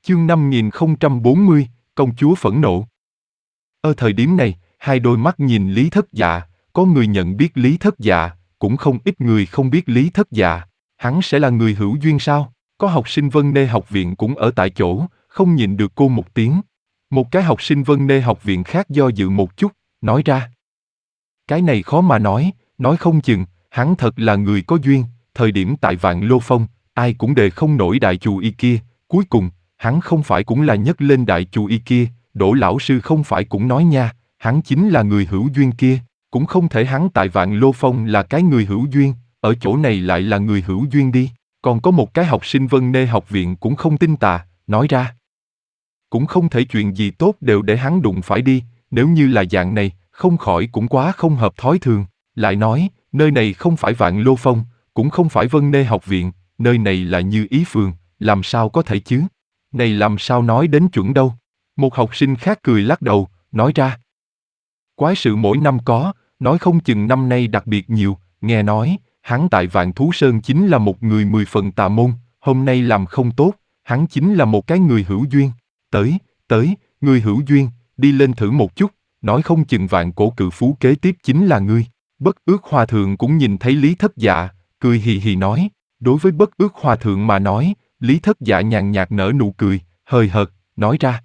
Chương 5040, công chúa phẫn nộ. Ở thời điểm này, hai đôi mắt nhìn Lý Thất Dạ, có người nhận biết Lý Thất Dạ, cũng không ít người không biết Lý Thất Dạ. Hắn sẽ là người hữu duyên sao? Có học sinh Vân Nê học viện cũng ở tại chỗ, không nhịn được cô một tiếng. Một cái học sinh Vân Nê học viện khác do dự một chút, nói ra. Cái này khó mà nói không chừng, hắn thật là người có duyên, thời điểm tại Vạn Lô Phong, ai cũng đề không nổi đại chù y kia, cuối cùng, hắn không phải cũng là nhấc lên đại chù y kia, Đỗ lão sư không phải cũng nói nha, hắn chính là người hữu duyên kia, cũng không thể hắn tại Vạn Lô Phong là cái người hữu duyên, ở chỗ này lại là người hữu duyên đi. Còn có một cái học sinh Vân Nê học viện cũng không tin tà, nói ra. Cũng không thể chuyện gì tốt đều để hắn đụng phải đi, nếu như là dạng này, không khỏi cũng quá không hợp thói thường. Lại nói, nơi này không phải Vạn Lô Phong, cũng không phải Vân Nê học viện, nơi này là Như Ý Phường, làm sao có thể chứ? Này làm sao nói đến chuẩn đâu? Một học sinh khác cười lắc đầu, nói ra. Quái sự mỗi năm có, nói không chừng năm nay đặc biệt nhiều, nghe nói, hắn tại Vạn Thú Sơn chính là một người 10 phần tà môn, hôm nay làm không tốt, hắn chính là một cái người hữu duyên. Tới, người hữu duyên, đi lên thử một chút, nói không chừng Vạn Cổ Cự Phú kế tiếp chính là ngươi. Bất Ước Hòa Thượng cũng nhìn thấy Lý Thất Dạ, cười hì hì nói, đối với Bất Ước Hòa Thượng mà nói, Lý Thất Dạ nhàn nhạt nở nụ cười, hời hợt, nói ra.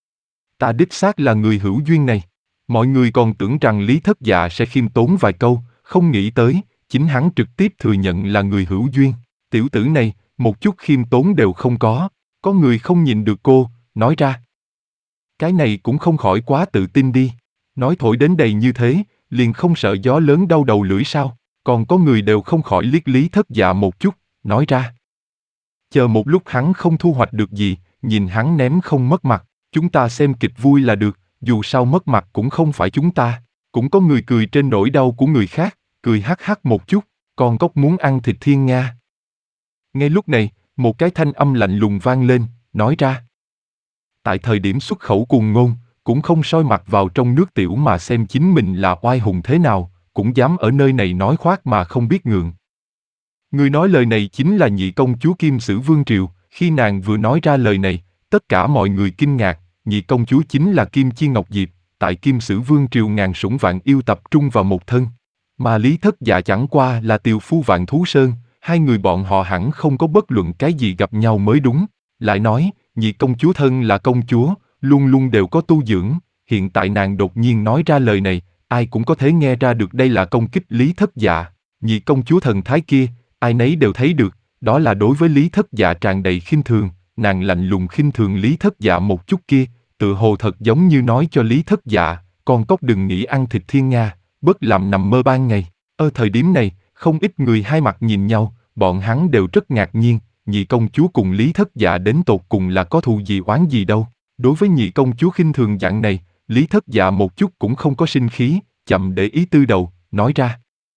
Ta đích xác là người hữu duyên này. Mọi người còn tưởng rằng Lý Thất Dạ sẽ khiêm tốn vài câu, không nghĩ tới, chính hắn trực tiếp thừa nhận là người hữu duyên. Tiểu tử này, một chút khiêm tốn đều không có người không nhìn được cô, nói ra. Cái này cũng không khỏi quá tự tin đi, nói thổi đến đầy như thế, liền không sợ gió lớn đau đầu lưỡi sao, còn có người đều không khỏi liếc Lý Thất Dạ một chút, nói ra. Chờ một lúc hắn không thu hoạch được gì, nhìn hắn ném không mất mặt, chúng ta xem kịch vui là được, dù sao mất mặt cũng không phải chúng ta. Cũng có người cười trên nỗi đau của người khác, cười hắc hắc một chút, con cóc muốn ăn thịt thiên nga. Ngay lúc này, một cái thanh âm lạnh lùng vang lên, nói ra. Tại thời điểm xuất khẩu cuồng ngôn, cũng không soi mặt vào trong nước tiểu mà xem chính mình là oai hùng thế nào, cũng dám ở nơi này nói khoác mà không biết ngượng. Người nói lời này chính là nhị công chúa Kim Sử Vương Triều, khi nàng vừa nói ra lời này, tất cả mọi người kinh ngạc, nhị công chúa chính là Kim Chi Ngọc Diệp, tại Kim Sử Vương Triều ngàn sủng vạn yêu tập trung vào một thân. Mà Lý Thất Dạ chẳng qua là tiều phu Vạn Thú Sơn, hai người bọn họ hẳn không có bất luận cái gì gặp nhau mới đúng. Lại nói, nhị công chúa thân là công chúa, luôn luôn đều có tu dưỡng, hiện tại nàng đột nhiên nói ra lời này, ai cũng có thể nghe ra được đây là công kích Lý Thất Dạ. Nhị công chúa thần thái kia, ai nấy đều thấy được, đó là đối với Lý Thất Dạ tràn đầy khinh thường, nàng lạnh lùng khinh thường Lý Thất Dạ một chút kia, tự hồ thật giống như nói cho Lý Thất Dạ, con cóc đừng nghĩ ăn thịt thiên nga, bớt làm nằm mơ ban ngày. Ở thời điểm này, không ít người hai mặt nhìn nhau, bọn hắn đều rất ngạc nhiên, nhị công chúa cùng Lý Thất Dạ đến tột cùng là có thù gì oán gì đâu. Đối với nhị công chúa khinh thường dạng này, Lý Thất Dạ một chút cũng không có sinh khí, chậm để ý tư đầu, nói ra.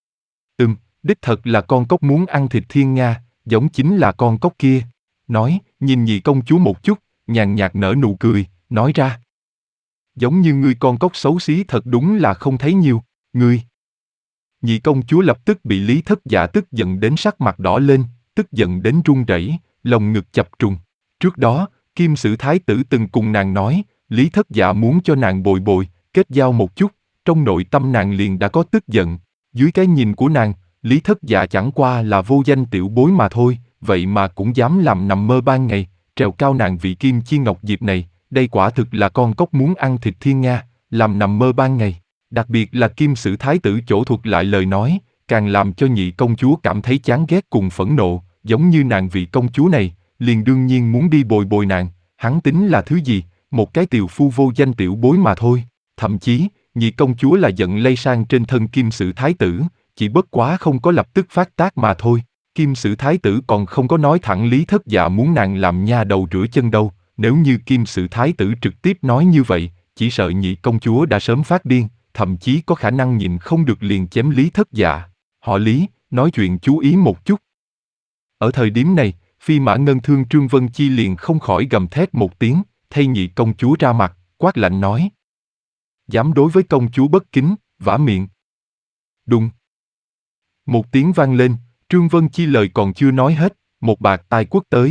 Đích thật là con cóc muốn ăn thịt thiên nga, giống chính là con cóc kia. Nói, nhìn nhị công chúa một chút, nhàn nhạt nở nụ cười, nói ra. Giống như ngươi con cóc xấu xí thật đúng là không thấy nhiều, ngươi. Nhị công chúa lập tức bị Lý Thất Dạ tức giận đến sắc mặt đỏ lên, tức giận đến run rẩy, lòng ngực chập trùng. Trước đó, Kim Sử Thái tử từng cùng nàng nói, Lý Thất Dạ muốn cho nàng bồi bồi, kết giao một chút, trong nội tâm nàng liền đã có tức giận. Dưới cái nhìn của nàng, Lý Thất Dạ chẳng qua là vô danh tiểu bối mà thôi, vậy mà cũng dám làm nằm mơ ban ngày, trèo cao nàng vị Kim Chi Ngọc Diệp này, đây quả thực là con cóc muốn ăn thịt thiên nga, làm nằm mơ ban ngày. Đặc biệt là Kim Sử Thái tử chỗ thuật lại lời nói, càng làm cho nhị công chúa cảm thấy chán ghét cùng phẫn nộ, giống như nàng vị công chúa này, liền đương nhiên muốn đi bồi bồi nàng, hắn tính là thứ gì, một cái tiều phu vô danh tiểu bối mà thôi. Thậm chí, nhị công chúa là giận lây sang trên thân Kim Sử Thái tử, chỉ bất quá không có lập tức phát tác mà thôi. Kim Sử Thái tử còn không có nói thẳng Lý Thất Dạ muốn nàng làm nha đầu rửa chân đâu, nếu như Kim Sử Thái tử trực tiếp nói như vậy, chỉ sợ nhị công chúa đã sớm phát điên, thậm chí có khả năng nhịn không được liền chém Lý Thất Dạ. Họ Lý, nói chuyện chú ý một chút. Ở thời điểm này, Phi Mã Ngân Thương Trương Vân Chi liền không khỏi gầm thét một tiếng, thay nhị công chúa ra mặt, quát lạnh nói. Dám đối với công chúa bất kính, vả miệng. Đùng. Một tiếng vang lên, Trương Vân Chi lời còn chưa nói hết, một bạt tai quất tới,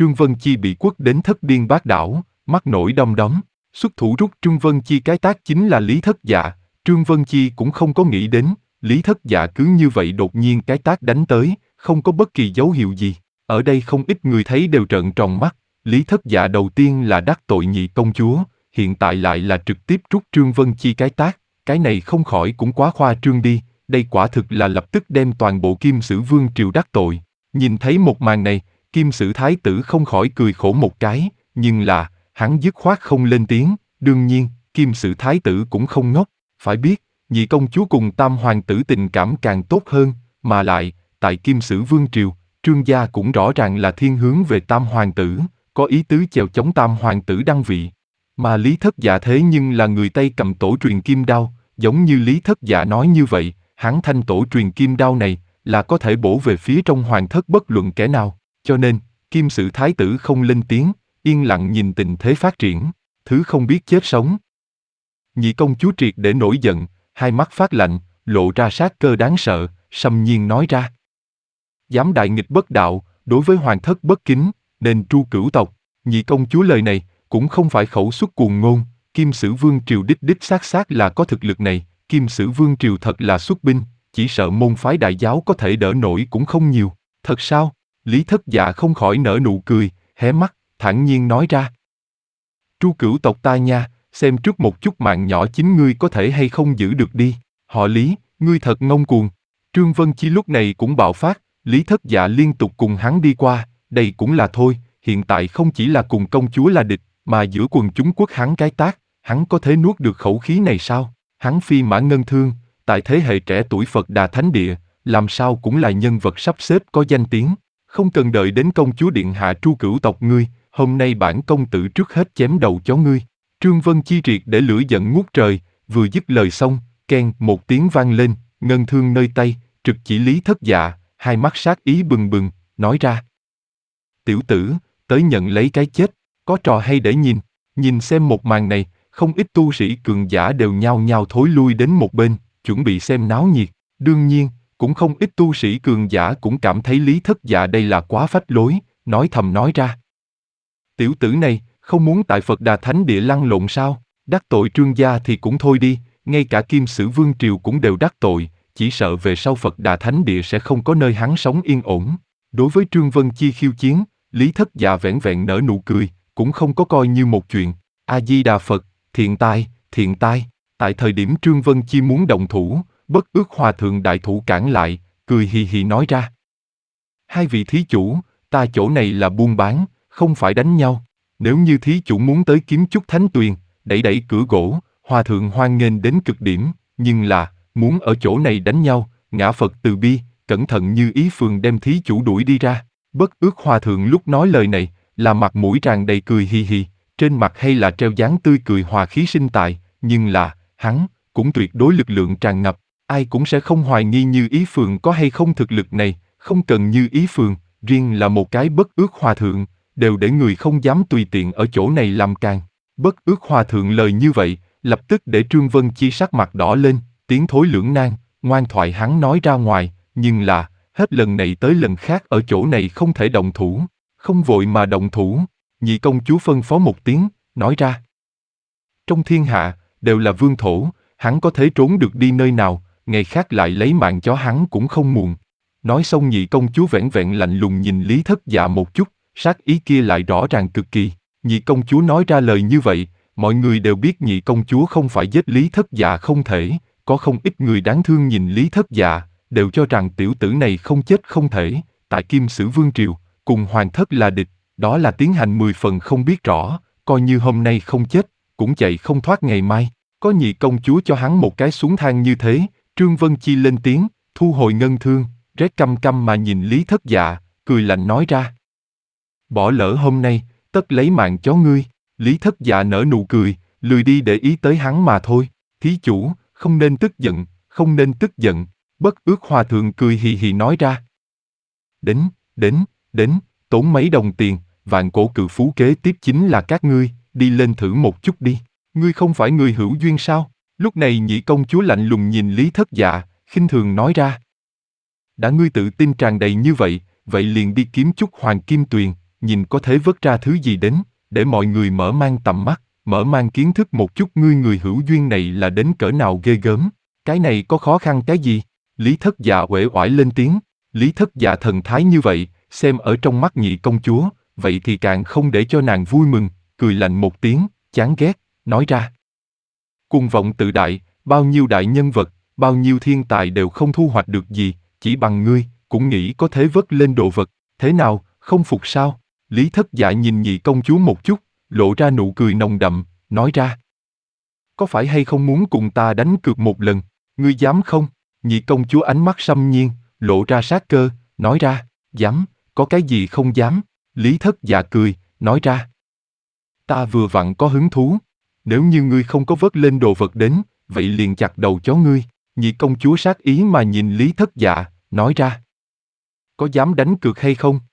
Trương Vân Chi bị quất đến thất điên bát đảo, mắt nổi đom đóm. Xuất thủ rút Trương Vân Chi cái tát chính là Lý Thất Dạ. Trương Vân Chi cũng không có nghĩ đến, Lý Thất Dạ cứ như vậy đột nhiên cái tát đánh tới, không có bất kỳ dấu hiệu gì. Ở đây không ít người thấy đều trợn tròn mắt. Lý Thất Dạ đầu tiên là đắc tội nhị công chúa, hiện tại lại là trực tiếp trút Trương Vân Chi cái tát. Cái này không khỏi cũng quá khoa trương đi, đây quả thực là lập tức đem toàn bộ Kim Sử Vương triều đắc tội. Nhìn thấy một màn này, Kim Sử Thái tử không khỏi cười khổ một cái, nhưng là, hắn dứt khoát không lên tiếng. Đương nhiên, Kim Sử Thái tử cũng không ngốc, phải biết, nhị công chúa cùng tam hoàng tử tình cảm càng tốt hơn, mà lại, tại Kim Sử Vương triều, Trương gia cũng rõ ràng là thiên hướng về tam hoàng tử, có ý tứ chèo chống tam hoàng tử đăng vị. Mà Lý Thất Dạ thế nhưng là người Tây cầm tổ truyền kim đao, giống như Lý Thất Dạ nói như vậy, hắn thanh tổ truyền kim đao này là có thể bổ về phía trong hoàng thất bất luận kẻ nào, cho nên, Kim Sử Thái tử không lên tiếng, yên lặng nhìn tình thế phát triển, thứ không biết chết sống. Nhị công chúa triệt để nổi giận, hai mắt phát lạnh, lộ ra sát cơ đáng sợ, sâm nhiên nói ra. Dám đại nghịch bất đạo, đối với hoàng thất bất kính, nên tru cửu tộc. Nhị công chúa lời này, cũng không phải khẩu xuất cuồng ngôn, Kim Sử Vương triều đích xác là có thực lực này, Kim Sử Vương triều thật là xuất binh, chỉ sợ môn phái đại giáo có thể đỡ nổi cũng không nhiều. Thật sao? Lý Thất Dạ không khỏi nở nụ cười, hé mắt, thản nhiên nói ra. Tru cửu tộc ta nha, xem trước một chút mạng nhỏ chính ngươi có thể hay không giữ được đi. Họ Lý, ngươi thật ngông cuồng. Trương Vân Chi lúc này cũng bạo phát, Lý Thất Dạ liên tục cùng hắn đi qua, đây cũng là thôi, hiện tại không chỉ là cùng công chúa là địch, mà giữa quần chúng quất hắn cái tát, hắn có thể nuốt được khẩu khí này sao? Hắn phi mã ngân thương, tại thế hệ trẻ tuổi Phật Đà Thánh Địa, làm sao cũng là nhân vật sắp xếp có danh tiếng. Không cần đợi đến công chúa điện hạ tru cửu tộc ngươi, hôm nay bản công tử trước hết chém đầu chó ngươi. Trương Vân Chi triệt để lửa giận ngút trời, vừa dứt lời xong, keng một tiếng vang lên, ngân thương nơi tay, trực chỉ Lý Thất Dạ, hai mắt sát ý bừng bừng, nói ra. Tiểu tử, tới nhận lấy cái chết, có trò hay để nhìn. Nhìn xem một màn này, không ít tu sĩ cường giả đều nhao nhao thối lui đến một bên, chuẩn bị xem náo nhiệt. Đương nhiên, cũng không ít tu sĩ cường giả cũng cảm thấy Lý Thất Dạ đây là quá phách lối, nói thầm nói ra. Tiểu tử này, không muốn tại Phật Đà Thánh Địa lăn lộn sao? Đắc tội Trương gia thì cũng thôi đi, ngay cả Kim Sử Vương triều cũng đều đắc tội, chỉ sợ về sau Phật Đà Thánh Địa sẽ không có nơi hắn sống yên ổn. Đối với Trương Vân Chi khiêu chiến, Lý Thất Dạ vẻn vẹn nở nụ cười, cũng không có coi như một chuyện. A Di Đà Phật, thiện tai, thiện tai. Tại thời điểm Trương Vân Chi muốn động thủ, Bất Ước Hòa thượng đại thủ cản lại, cười hì hì nói ra. Hai vị thí chủ, ta chỗ này là buôn bán, không phải đánh nhau. Nếu như thí chủ muốn tới kiếm chút thánh tuyền, đẩy cửa gỗ, Hòa thượng hoan nghênh đến cực điểm, nhưng là, muốn ở chỗ này đánh nhau, ngã Phật từ bi, cẩn thận như ý phường đem thí chủ đuổi đi ra. Bất Ước Hòa thượng lúc nói lời này, là mặt mũi tràn đầy cười hì hì, trên mặt hay là treo dáng tươi cười hòa khí sinh tài, nhưng là, hắn, cũng tuyệt đối lực lượng tràn ngập, ai cũng sẽ không hoài nghi Như Ý phường có hay không thực lực này, không cần Như Ý phường, riêng là một cái Bất Ước Hòa thượng, đều để người không dám tùy tiện ở chỗ này làm càng. Bất Ước Hòa thượng lời như vậy, lập tức để Trương Vân Chi sắc mặt đỏ lên, tiếng thối lưỡng nan, ngoan thoại hắn nói ra ngoài, nhưng là, hết lần này tới lần khác ở chỗ này không thể động thủ, không vội mà động thủ, nhị công chúa phân phó một tiếng, nói ra. Trong thiên hạ, đều là vương thổ, hắn có thể trốn được đi nơi nào, ngày khác lại lấy mạng chó hắn cũng không muộn. Nói xong nhị công chúa vẻn vẹn lạnh lùng nhìn Lý Thất Dạ một chút, sát ý kia lại rõ ràng cực kỳ. Nhị công chúa nói ra lời như vậy, mọi người đều biết nhị công chúa không phải giết Lý Thất Dạ không thể, có không ít người đáng thương nhìn Lý Thất Dạ, đều cho rằng tiểu tử này không chết không thể, tại Kim Sử Vương triều, cùng hoàng thất là địch, đó là tiến hành 10 phần không biết rõ, coi như hôm nay không chết, cũng chạy không thoát ngày mai. Có nhị công chúa cho hắn một cái xuống thang như thế, Trương Vân Chi lên tiếng, thu hồi ngân thương, rét căm căm mà nhìn Lý Thất Dạ, cười lạnh nói ra. Bỏ lỡ hôm nay, tất lấy mạng chó ngươi. Lý Thất Dạ nở nụ cười, lười đi để ý tới hắn mà thôi. Thí chủ, không nên tức giận, không nên tức giận. Bất Ước Hòa thượng cười hì hì nói ra. Đến, tốn mấy đồng tiền, vạn cổ cự phú kế tiếp chính là các ngươi, đi lên thử một chút đi. Ngươi không phải người hữu duyên sao? Lúc này nhị công chúa lạnh lùng nhìn Lý Thất Dạ, khinh thường nói ra. Đã ngươi tự tin tràn đầy như vậy, vậy liền đi kiếm chút hoàng kim tuyền, nhìn có thể vớt ra thứ gì đến, để mọi người mở mang tầm mắt, mở mang kiến thức một chút ngươi người hữu duyên này là đến cỡ nào ghê gớm. Cái này có khó khăn cái gì? Lý Thất Dạ uể oải lên tiếng. Lý Thất Dạ thần thái như vậy, xem ở trong mắt nhị công chúa, vậy thì càng không để cho nàng vui mừng, cười lạnh một tiếng, chán ghét, nói ra. Cuồng vọng tự đại, bao nhiêu đại nhân vật, bao nhiêu thiên tài đều không thu hoạch được gì, chỉ bằng ngươi, cũng nghĩ có thể vớt lên đồ vật, thế nào, không phục sao? Lý Thất Dạ nhìn nhị công chúa một chút, lộ ra nụ cười nồng đậm, nói ra. Có phải hay không muốn cùng ta đánh cược một lần, ngươi dám không? Nhị công chúa ánh mắt xâm nhiên, lộ ra sát cơ, nói ra, dám, có cái gì không dám? Lý Thất Dạ cười, nói ra. Ta vừa vặn có hứng thú, nếu như ngươi không có vớt lên đồ vật đến, vậy liền chặt đầu chó ngươi. Nhị công chúa sát ý mà nhìn Lý Thất Dạ, nói ra. Có dám đánh cược hay không?